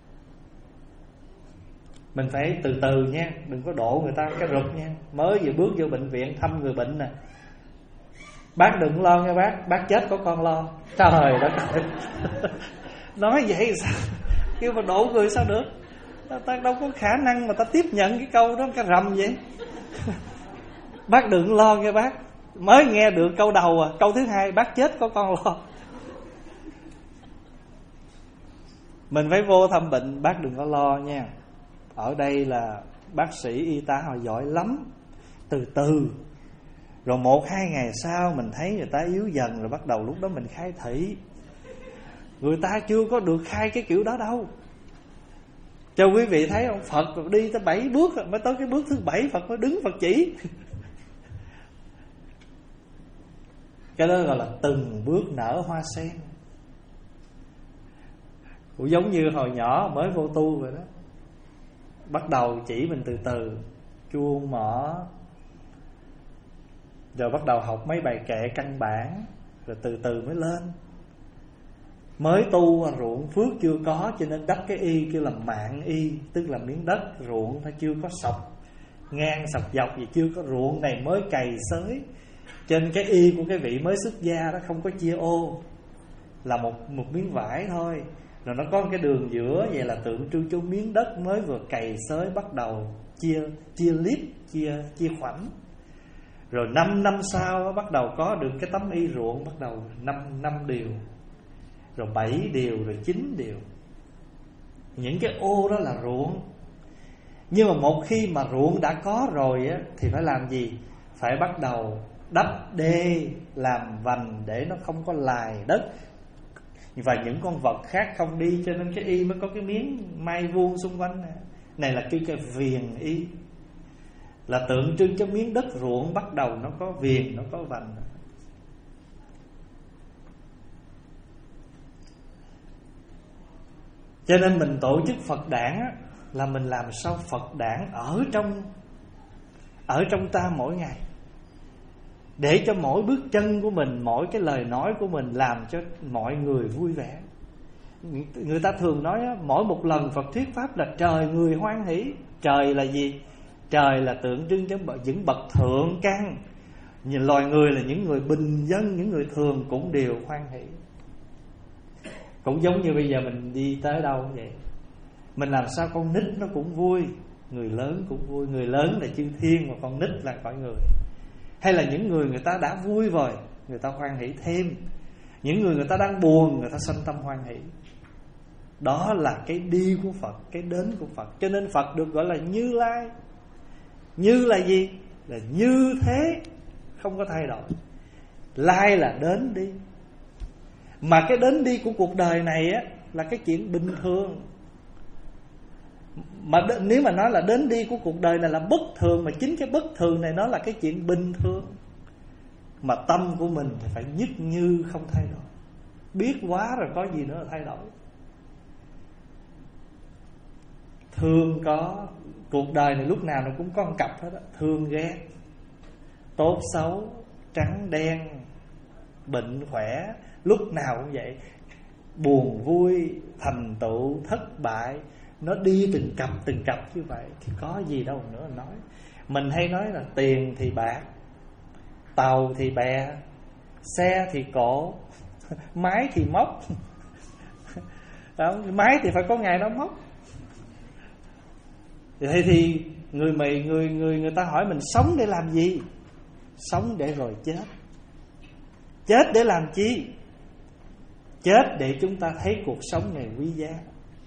mình phải từ từ nha, đừng có đổ người ta cái rụt nha. Mới vừa bước vô bệnh viện thăm người bệnh nè, bác đừng lo nha bác, bác chết có con lo. Trời đất ơi. Nói vậy sao? Kêu mà đổ người sao được? Ta, ta đâu có khả năng mà ta tiếp nhận cái câu đó, cái rầm vậy. Bác đừng lo nha bác. Mới nghe được câu đầu à, câu thứ hai bác chết có con lo. Mình phải vô thăm bệnh, bác đừng có lo nha, ở đây là bác sĩ y tá họ giỏi lắm. Từ từ, rồi một hai ngày sau mình thấy người ta yếu dần, rồi bắt đầu lúc đó mình khai thị. Người ta chưa có được khai cái kiểu đó đâu. Cho quý vị thấy ông Phật đi tới bảy bước, mới tới cái bước thứ bảy Phật mới đứng Phật chỉ. Cái đó gọi là từng bước nở hoa sen. Cũng giống như hồi nhỏ mới vô tu vậy đó, bắt đầu chỉ mình từ từ, chuông mở, rồi bắt đầu học mấy bài kệ căn bản, rồi từ từ mới lên. Mới tu ruộng phước chưa có, cho nên đắp cái y kêu là mạng y, tức là miếng đất ruộng它chưa có sọc ngang sọc dọc gì, chưa có ruộng này mới cày xới. Trên cái y của cái vị mới xuất gia đó không có chia ô, là một một miếng vải thôi, rồi nó có cái đường giữa, vậy là tượng trưng cho miếng đất mới vừa cày xới bắt đầu chia chia lít, chia chia khoảnh. Rồi năm năm sau bắt đầu có được cái tấm y ruộng, bắt đầu năm năm điều, rồi bảy điều, rồi chín điều. Những cái ô đó là ruộng. Nhưng mà một khi mà ruộng đã có rồi á, thì phải làm gì? Phải bắt đầu đắp đê, làm vành để nó không có lài đất và những con vật khác không đi. Cho nên cái y mới có cái miếng mai vuông xung quanh này. Này là cái, cái viền y, là tượng trưng cho miếng đất ruộng bắt đầu nó có viền, nó có vành. Cho nên mình tổ chức Phật đản á, là mình làm sao Phật đản ở trong ở trong ta mỗi ngày, để cho mỗi bước chân của mình, mỗi cái lời nói của mình làm cho mọi người vui vẻ. Người ta thường nói á, mỗi một lần Phật thuyết pháp là trời người hoan hỷ. Trời là gì? Trời là tượng trưng cho những bậc thượng căn. Nhìn loài người là những người bình dân, những người thường cũng đều hoan hỷ. Cũng giống như bây giờ mình đi tới đâu vậy, mình làm sao con nít nó cũng vui, người lớn cũng vui. Người lớn là chư thiên, mà con nít là cõi người. Hay là những người người ta đã vui rồi, người ta hoan hỷ thêm. Những người người ta đang buồn, người ta sanh tâm hoan hỷ. Đó là cái đi của Phật, cái đến của Phật. Cho nên Phật được gọi là Như Lai. Như là gì? Là như thế, không có thay đổi. Lai là đến đi. Mà cái đến đi của cuộc đời này á, là cái chuyện bình thường. Mà đ- nếu mà nói là đến đi của cuộc đời này là bất thường, mà chính cái bất thường này nó là cái chuyện bình thường. Mà tâm của mình thì phải nhất như không thay đổi. Biết quá rồi có gì nữa là thay đổi. Thương có, cuộc đời này lúc nào nó cũng có một cặp hết đó. Thương ghét, tốt xấu, trắng đen, bệnh khỏe, lúc nào cũng vậy. Buồn vui, thành tựu, thất bại, nó đi từng cặp từng cặp như vậy. Thì có gì đâu nữa nói. Mình hay nói là tiền thì bạc, tàu thì bè, xe thì cổ, máy thì móc. Đó, máy thì phải có ngày nó móc. Thì, thì Người mày người người người ta hỏi mình sống để làm gì? Sống để rồi chết. Chết để làm chi? Chết để chúng ta thấy cuộc sống này quý giá.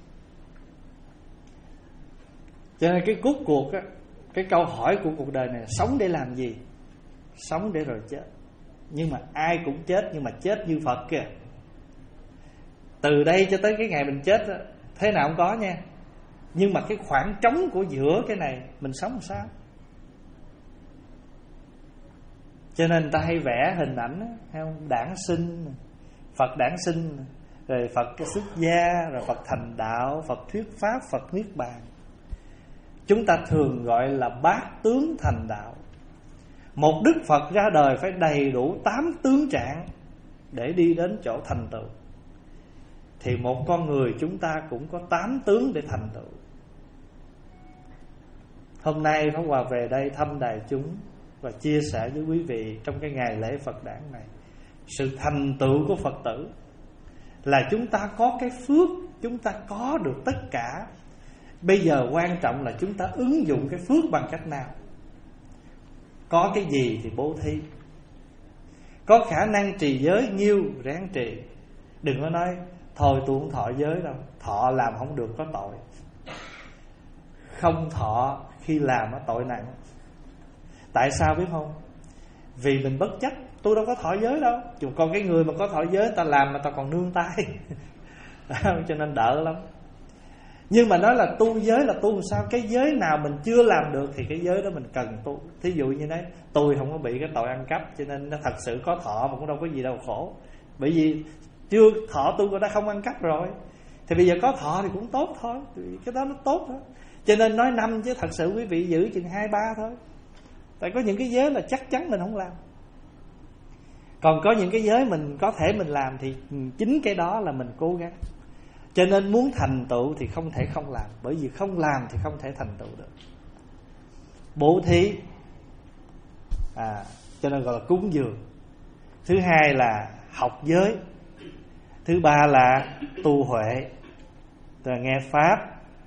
Cho nên cái cuối cuộc á, cái câu hỏi của cuộc đời này là sống để làm gì? Sống để rồi chết. Nhưng mà ai cũng chết, nhưng mà chết như Phật kìa. Từ đây cho tới cái ngày mình chết á, thế nào cũng có nha. Nhưng mà cái khoảng trống của giữa cái này mình sống làm sao? Cho nên người ta hay vẽ hình ảnh á, thấy không? Đản sinh, Phật đản sinh, rồi Phật cái xuất gia, rồi Phật thành đạo, Phật thuyết pháp, Phật niết bàn. Chúng ta thường gọi là bát tướng thành đạo. Một Đức Phật ra đời phải đầy đủ tám tướng trạng để đi đến chỗ thành tựu. Thì một con người chúng ta cũng có tám tướng để thành tựu. Hôm nay Pháp Hòa về đây thăm đại chúng và chia sẻ với quý vị trong cái ngày lễ Phật đản này, sự thành tựu của Phật tử là chúng ta có cái phước, chúng ta có được tất cả. Bây giờ quan trọng là chúng ta ứng dụng cái phước bằng cách nào. Có cái gì thì bố thí. Có khả năng trì giới nhiêu ráng trì. Đừng có nói thôi tôi không thọ giới đâu, thọ làm không được có tội. Không thọ khi làm nó tội nặng. Tại sao biết không? Vì mình bất chấp. Tôi đâu có thọ giới đâu. Còn cái người mà có thọ giới, ta làm mà ta còn nương tay. Cho nên đỡ lắm. Nhưng mà nói là tu giới là tu làm sao? Cái giới nào mình chưa làm được thì cái giới đó mình cần tu. Thí dụ như đấy, tôi không có bị cái tội ăn cắp, cho nên nó thật sự có thọ mà cũng đâu có gì đâu khổ. Bởi vì chưa thọ tôi cũng đã không ăn cắp rồi. Thì bây giờ có thọ thì cũng tốt thôi. Cái đó nó tốt thôi. Cho nên nói năm chứ thật sự quý vị giữ chừng hai ba thôi. Tại có những cái giới là chắc chắn mình không làm. Còn có những cái giới mình có thể mình làm thì chính cái đó là mình cố gắng. Cho nên muốn thành tựu thì không thể không làm. Bởi vì không làm thì không thể thành tựu được. Bố thí, à, cho nên gọi là cúng dường. Thứ hai là học giới. Thứ ba là tu huệ, tức là nghe pháp,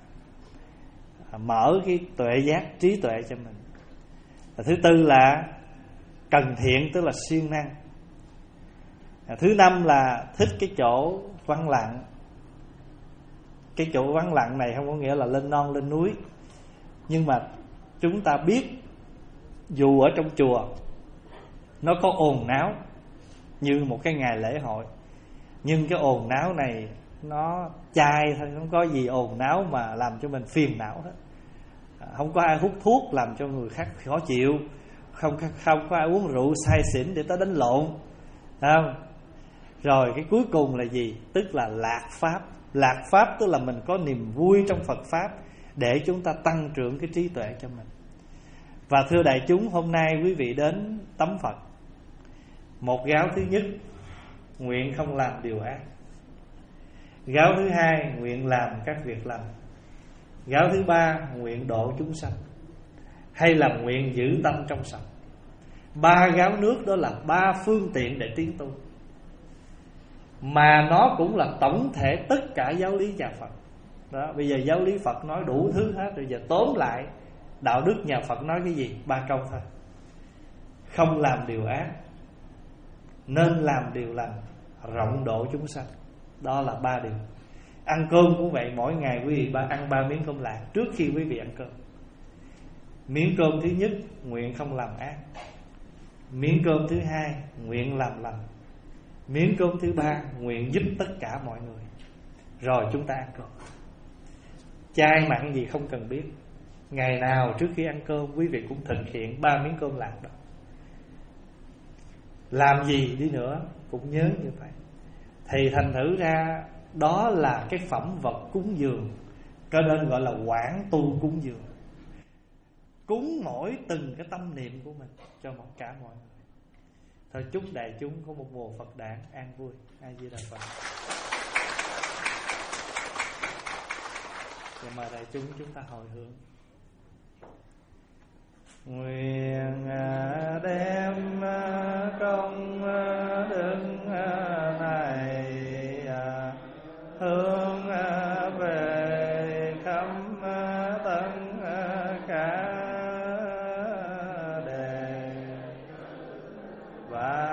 mở cái tuệ giác, trí tuệ cho mình. Và thứ tư là cần thiện, tức là siêng năng. Thứ năm là thích cái chỗ vắng lặng. Cái chỗ vắng lặng này không có nghĩa là lên non lên núi. Nhưng mà chúng ta biết, dù ở trong chùa nó có ồn náo như một cái ngày lễ hội, nhưng cái ồn náo này nó chai thôi, không có gì ồn náo mà làm cho mình phiền não hết. Không có ai hút thuốc làm cho người khác khó chịu, Không, không có ai uống rượu say xỉn để tới đánh lộn, không? Rồi cái cuối cùng là gì? Tức là lạc pháp. Lạc pháp tức là mình có niềm vui trong Phật pháp, để chúng ta tăng trưởng cái trí tuệ cho mình. Và thưa đại chúng, hôm nay quý vị đến tắm Phật, một gáo thứ nhất, nguyện không làm điều ác. Gáo thứ hai, nguyện làm các việc lành. Gáo thứ ba, nguyện độ chúng sanh, hay là nguyện giữ tâm trong sạch. Ba gáo nước đó là ba phương tiện để tiến tu, mà nó cũng là tổng thể tất cả giáo lý nhà Phật đó. Bây giờ giáo lý Phật nói đủ thứ hết. Bây giờ tóm lại đạo đức nhà Phật nói cái gì? Ba câu thôi: không làm điều ác, nên làm điều lành, rộng độ chúng sanh. Đó là ba điều. Ăn cơm cũng vậy. Mỗi ngày quý vị ba ăn ba miếng cơm lạc trước khi quý vị ăn cơm. Miếng cơm thứ nhất, nguyện không làm ác. Miếng cơm thứ hai, nguyện làm lành. Miếng cơm thứ ba, nguyện giúp tất cả mọi người. Rồi chúng ta ăn cơm. Chay mặn gì không cần biết. Ngày nào trước khi ăn cơm quý vị cũng thực hiện ba miếng cơm lạc đó. Làm gì đi nữa cũng nhớ như vậy. Thì thành thử ra đó là cái phẩm vật cúng dường, cho nên gọi là quảng tu cúng dường. Cúng mỗi từng cái tâm niệm của mình cho một cả mọi người. Thôi chúc đại chúng có một mùa Phật đản an vui. A Di Đà Phật. Và mời đại chúng chúng ta hồi hướng. Nguyện đem công đức này hướng về khắp tất cả Bye.